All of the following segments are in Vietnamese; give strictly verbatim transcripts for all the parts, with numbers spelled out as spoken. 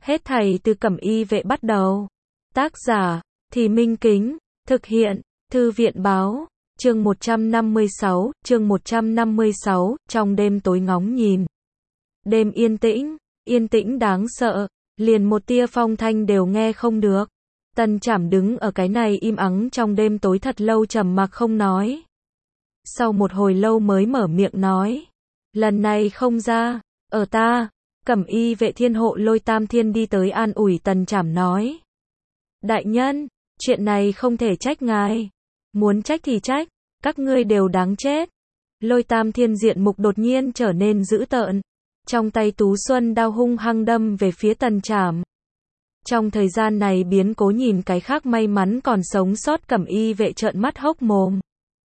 Hết thảy từ Cẩm Y Vệ bắt đầu. Tác giả, Thì Minh Kính, thực hiện, Thư viện báo, chương một trăm năm mươi sáu, chương một trăm năm mươi sáu, trong đêm tối ngóng nhìn. Đêm yên tĩnh, yên tĩnh đáng sợ, liền một tia phong thanh đều nghe không được. Tần Trảm đứng ở cái này im ắng trong đêm tối thật lâu trầm mặc không nói. Sau một hồi lâu mới mở miệng nói. Lần này không ra, ở ta. Cẩm Y Vệ thiên hộ Lôi Tam Thiên đi tới an ủi Tần Trảm nói. Đại nhân, chuyện này không thể trách ngài. Muốn trách thì trách, các ngươi đều đáng chết. Lôi Tam Thiên diện mục đột nhiên trở nên dữ tợn. Trong tay Tú Xuân đao hung hăng đâm về phía Tần Trảm. Trong thời gian này biến cố nhìn cái khác may mắn còn sống sót Cẩm Y Vệ trợn mắt hốc mồm.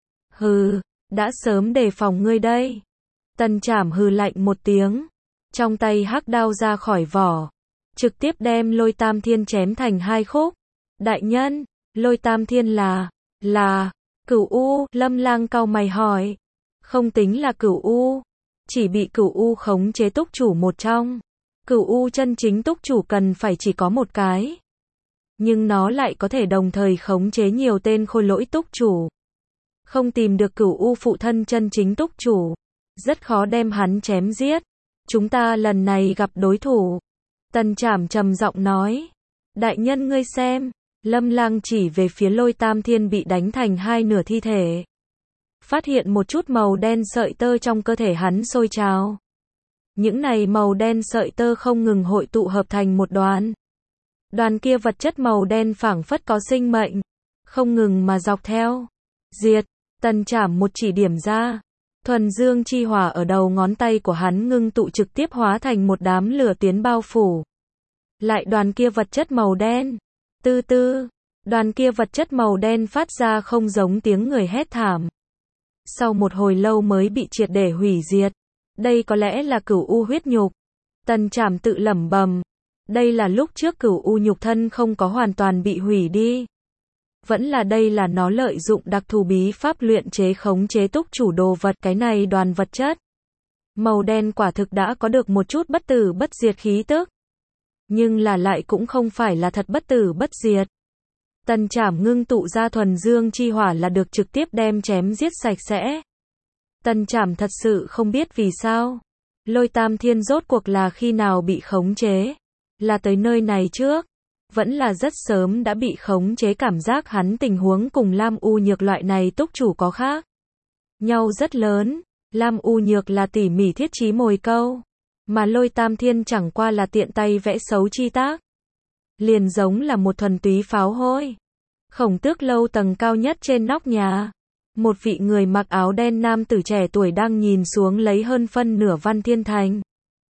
Hừ, đã sớm đề phòng ngươi đây. Tần Trảm hừ lạnh một tiếng. Trong tay hắc đao ra khỏi vỏ. Trực tiếp đem Lôi Tam Thiên chém thành hai khúc. Đại nhân, Lôi Tam Thiên là, là, Cửu U, Lâm Lang cau mày hỏi. Không tính là Cửu U. Chỉ bị Cửu U khống chế túc chủ một trong. Cửu U chân chính túc chủ cần phải chỉ có một cái. Nhưng nó lại có thể đồng thời khống chế nhiều tên khôi lỗi túc chủ. Không tìm được Cửu U phụ thân chân chính túc chủ. Rất khó đem hắn chém giết. Chúng ta lần này gặp đối thủ. Tần Trảm trầm giọng nói. Đại nhân ngươi xem. Lâm Lang chỉ về phía Lôi Tam Thiên bị đánh thành hai nửa thi thể. Phát hiện một chút màu đen sợi tơ trong cơ thể hắn sôi trào. Những này màu đen sợi tơ không ngừng hội tụ hợp thành một đoàn. Đoàn kia vật chất màu đen phảng phất có sinh mệnh. Không ngừng mà dọc theo. Diệt. Tần Trảm một chỉ điểm ra. Thuần dương chi hỏa ở đầu ngón tay của hắn ngưng tụ trực tiếp hóa thành một đám lửa tiến bao phủ. Lại đoàn kia vật chất màu đen. Tư tư. Đoàn kia vật chất màu đen phát ra không giống tiếng người hét thảm. Sau một hồi lâu mới bị triệt để hủy diệt. Đây có lẽ là Cửu U huyết nhục. Tần Trảm tự lẩm bẩm. Đây là lúc trước Cửu U nhục thân không có hoàn toàn bị hủy đi. Vẫn là đây là nó lợi dụng đặc thù bí pháp luyện chế khống chế túc chủ đồ vật cái này đoàn vật chất. Màu đen quả thực đã có được một chút bất tử bất diệt khí tức. Nhưng là lại cũng không phải là thật bất tử bất diệt. Tần Trảm ngưng tụ ra thuần dương chi hỏa là được trực tiếp đem chém giết sạch sẽ. Tần Trảm thật sự không biết vì sao. Lôi Tam Thiên rốt cuộc là khi nào bị khống chế. Là tới nơi này trước. Vẫn là rất sớm đã bị khống chế cảm giác hắn tình huống cùng Lam U Nhược loại này túc chủ có khác. Nhau rất lớn. Lam U Nhược là tỉ mỉ thiết trí mồi câu. Mà Lôi Tam Thiên chẳng qua là tiện tay vẽ xấu chi tác. Liền giống là một thuần túy pháo hôi. Khổng Tước lâu tầng cao nhất trên nóc nhà. Một vị người mặc áo đen nam tử trẻ tuổi đang nhìn xuống lấy hơn phân nửa Văn Thiên Thành.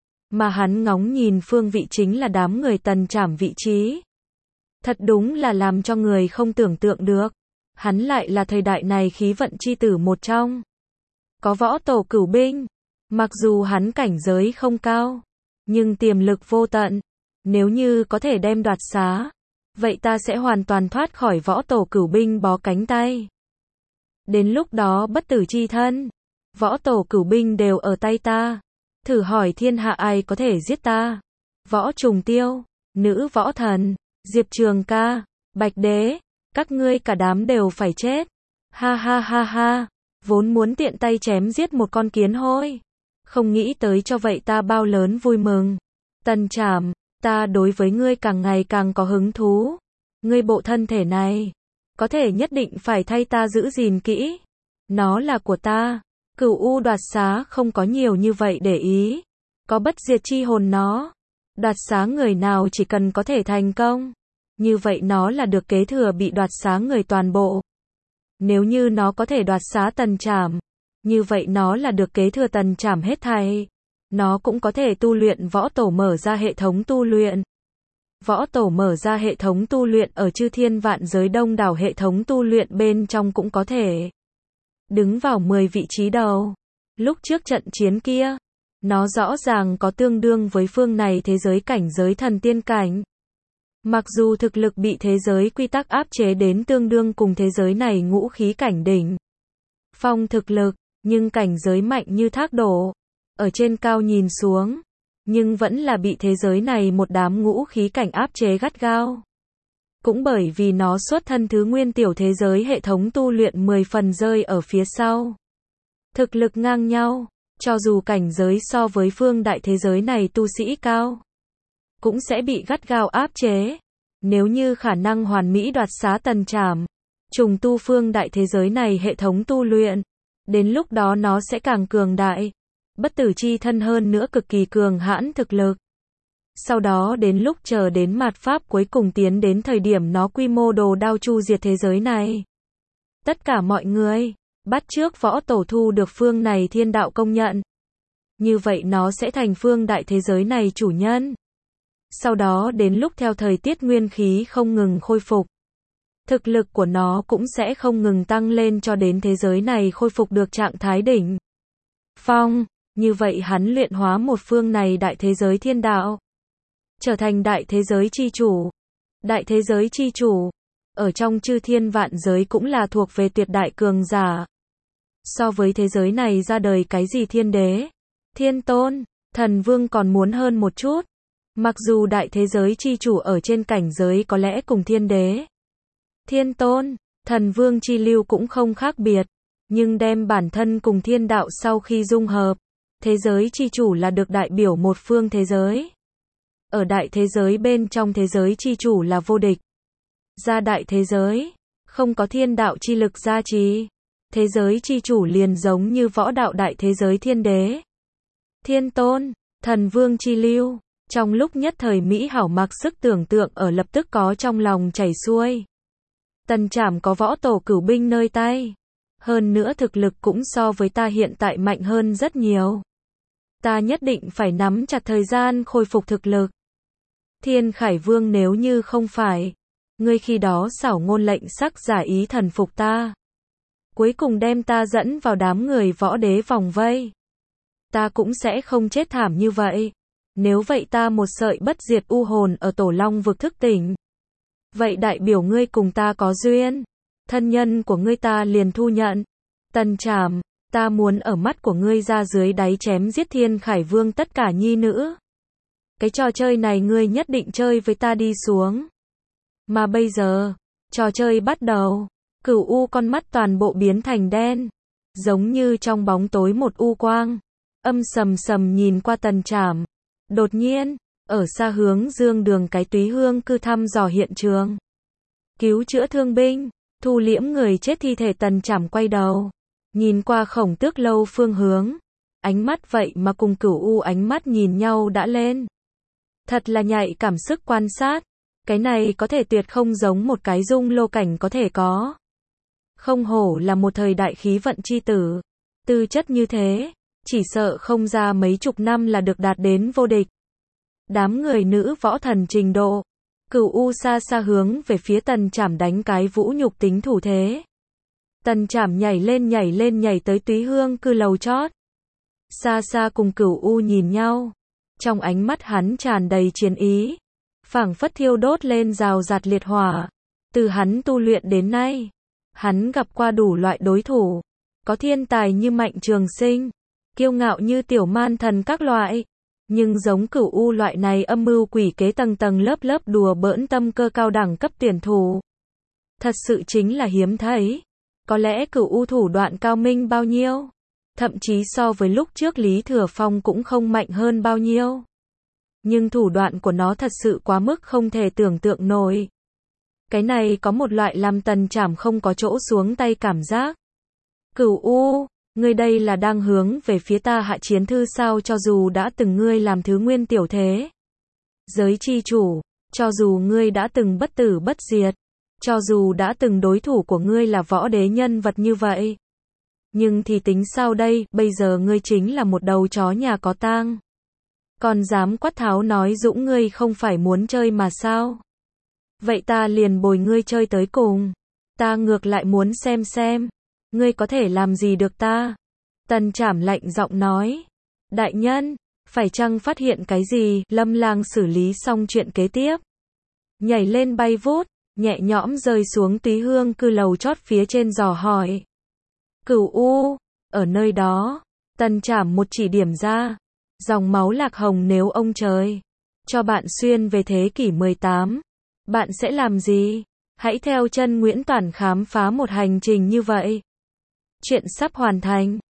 Mà hắn ngóng nhìn phương vị chính là đám người Tần Trảm vị trí. Thật đúng là làm cho người không tưởng tượng được. Hắn lại là thời đại này khí vận chi tử một trong. Có võ tổ cửu binh. Mặc dù hắn cảnh giới không cao. Nhưng tiềm lực vô tận. Nếu như có thể đem đoạt xá. Vậy ta sẽ hoàn toàn thoát khỏi võ tổ cửu binh bó cánh tay. Đến lúc đó bất tử chi thân. Võ tổ cửu binh đều ở tay ta. Thử hỏi thiên hạ ai có thể giết ta. Võ Trùng Tiêu. Nữ võ thần. Diệp Trường Ca. Bạch Đế. Các ngươi cả đám đều phải chết. Ha ha ha ha. Vốn muốn tiện tay chém giết một con kiến hôi. Không nghĩ tới cho vậy ta bao lớn vui mừng. Tần Trảm. Ta đối với ngươi càng ngày càng có hứng thú. Ngươi bộ thân thể này. Có thể nhất định phải thay ta giữ gìn kỹ. Nó là của ta. Cửu U đoạt xá không có nhiều như vậy để ý. Có bất diệt chi hồn nó. Đoạt xá người nào chỉ cần có thể thành công. Như vậy nó là được kế thừa bị đoạt xá người toàn bộ. Nếu như nó có thể đoạt xá Tần Trảm. Như vậy nó là được kế thừa Tần Trảm hết thảy. Nó cũng có thể tu luyện võ tổ mở ra hệ thống tu luyện. Võ tổ mở ra hệ thống tu luyện ở chư thiên vạn giới đông đảo hệ thống tu luyện bên trong cũng có thể. Đứng vào mười vị trí đầu. Lúc trước trận chiến kia. Nó rõ ràng có tương đương với phương này thế giới cảnh giới thần tiên cảnh. Mặc dù thực lực bị thế giới quy tắc áp chế đến tương đương cùng thế giới này ngũ khí cảnh đỉnh. Phong thực lực, nhưng cảnh giới mạnh như thác đổ. Ở trên cao nhìn xuống. nhưng vẫn là bị thế giới này một đám ngũ khí cảnh áp chế gắt gao. Cũng bởi vì nó xuất thân thứ nguyên tiểu thế giới hệ thống tu luyện mười phần rơi ở phía sau. Thực lực ngang nhau, cho dù cảnh giới so với phương đại thế giới này tu sĩ cao, cũng sẽ bị gắt gao áp chế. Nếu như khả năng hoàn mỹ đoạt xá Tần Trảm, trùng tu phương đại thế giới này hệ thống tu luyện, đến lúc đó nó sẽ càng cường đại, bất tử chi thân hơn nữa cực kỳ cường hãn thực lực. Sau đó đến lúc chờ đến mạt pháp cuối cùng tiến đến thời điểm nó quy mô đồ đao chu diệt thế giới này. Tất cả mọi người, bắt chước võ tổ thu được phương này thiên đạo công nhận. Như vậy nó sẽ thành phương đại thế giới này chủ nhân. Sau đó đến lúc theo thời tiết nguyên khí không ngừng khôi phục, thực lực của nó cũng sẽ không ngừng tăng lên cho đến thế giới này khôi phục được trạng thái đỉnh phong. Như vậy hắn luyện hóa một phương này đại thế giới thiên đạo, trở thành đại thế giới chi chủ. Đại thế giới chi chủ, ở trong chư thiên vạn giới cũng là thuộc về tuyệt đại cường giả. So với thế giới này ra đời cái gì thiên đế, thiên tôn, thần vương còn muốn hơn một chút. Mặc dù đại thế giới chi chủ ở trên cảnh giới có lẽ cùng thiên đế, thiên tôn, thần vương chi lưu cũng không khác biệt, nhưng đem bản thân cùng thiên đạo sau khi dung hợp, thế giới chi chủ là được đại biểu một phương thế giới. Ở đại thế giới bên trong thế giới chi chủ là vô địch. Ra đại thế giới, không có thiên đạo chi lực gia trì, thế giới chi chủ liền giống như võ đạo đại thế giới thiên đế, thiên tôn, thần vương chi lưu. Trong lúc nhất thời Mỹ Hảo mặc sức tưởng tượng ở lập tức có trong lòng chảy xuôi. Tần Trảm có võ tổ cửu binh nơi tay. Hơn nữa thực lực cũng so với ta hiện tại mạnh hơn rất nhiều. Ta nhất định phải nắm chặt thời gian khôi phục thực lực. Thiên Khải Vương nếu như không phải, ngươi khi đó xảo ngôn lệnh sắc giả ý thần phục ta, cuối cùng đem ta dẫn vào đám người võ đế vòng vây, ta cũng sẽ không chết thảm như vậy. Nếu vậy ta một sợi bất diệt u hồn ở Tổ Long vực thức tỉnh, vậy đại biểu ngươi cùng ta có duyên, thân nhân của ngươi ta liền thu nhận. Tần Trảm, ta muốn ở mắt của ngươi ra dưới đáy chém giết Thiên Khải Vương tất cả nhi nữ. Cái trò chơi này ngươi nhất định chơi với ta đi xuống. Mà bây giờ, trò chơi bắt đầu, Cửu U con mắt toàn bộ biến thành đen, giống như trong bóng tối một u quang, âm sầm sầm nhìn qua Tần Trảm. Đột nhiên, ở xa hướng dương đường cái túy hương cư thăm dò hiện trường, cứu chữa thương binh, thu liễm người chết thi thể. Tần Trảm quay đầu, nhìn qua Khổng Tước lâu phương hướng, ánh mắt vậy mà cùng Cửu U ánh mắt nhìn nhau đã lên. Thật là nhạy cảm sức quan sát, cái này có thể tuyệt không giống một cái dung lô cảnh có thể có. Không hổ là một thời đại khí vận chi tử, tư chất như thế, chỉ sợ không ra mấy chục năm là được đạt đến vô địch. Đám người nữ võ thần trình độ, Cửu U xa xa hướng về phía Tần Trảm đánh cái vũ nhục tính thủ thế. Tần Trảm nhảy lên nhảy lên nhảy tới túy hương cư lầu chót. Xa xa cùng Cửu U nhìn nhau, trong ánh mắt hắn tràn đầy chiến ý, phảng phất thiêu đốt lên rào rạt liệt hỏa. Từ hắn tu luyện đến nay, hắn gặp qua đủ loại đối thủ, có thiên tài như Mạnh Trường Sinh, kiêu ngạo như Tiểu Man Thần các loại, nhưng giống Cửu U loại này âm mưu quỷ kế tầng tầng lớp lớp đùa bỡn tâm cơ cao đẳng cấp tuyển thủ, thật sự chính là hiếm thấy. Có lẽ Cửu U thủ đoạn cao minh bao nhiêu, thậm chí so với lúc trước Lý Thừa Phong cũng không mạnh hơn bao nhiêu, nhưng thủ đoạn của nó thật sự quá mức không thể tưởng tượng nổi. Cái này có một loại làm Tần Trảm không có chỗ xuống tay cảm giác. Cửu U, ngươi đây là đang hướng về phía ta hạ chiến thư sao? Cho dù đã từng ngươi làm thứ nguyên tiểu thế giới chi chủ, cho dù ngươi đã từng bất tử bất diệt, cho dù đã từng đối thủ của ngươi là võ đế nhân vật như vậy, nhưng thì tính sao đây? Bây giờ ngươi chính là một đầu chó nhà có tang, còn dám quát tháo nói dũng ngươi không phải muốn chơi mà sao? Vậy ta liền bồi ngươi chơi tới cùng, ta ngược lại muốn xem xem ngươi có thể làm gì được ta. Tần Trảm lạnh giọng nói, đại nhân, phải chăng phát hiện cái gì? Lâm Lang xử lý xong chuyện kế tiếp, nhảy lên bay vút, nhẹ nhõm rơi xuống túy hương cư lầu chót phía trên dò hỏi. Cửu U, ở nơi đó, Tần Trảm một chỉ điểm ra, Dòng máu lạc hồng nếu ông trời cho bạn xuyên về thế kỷ mười tám, bạn sẽ làm gì? Hãy theo chân Nguyễn Toản khám phá một hành trình như vậy. Chuyện sắp hoàn thành.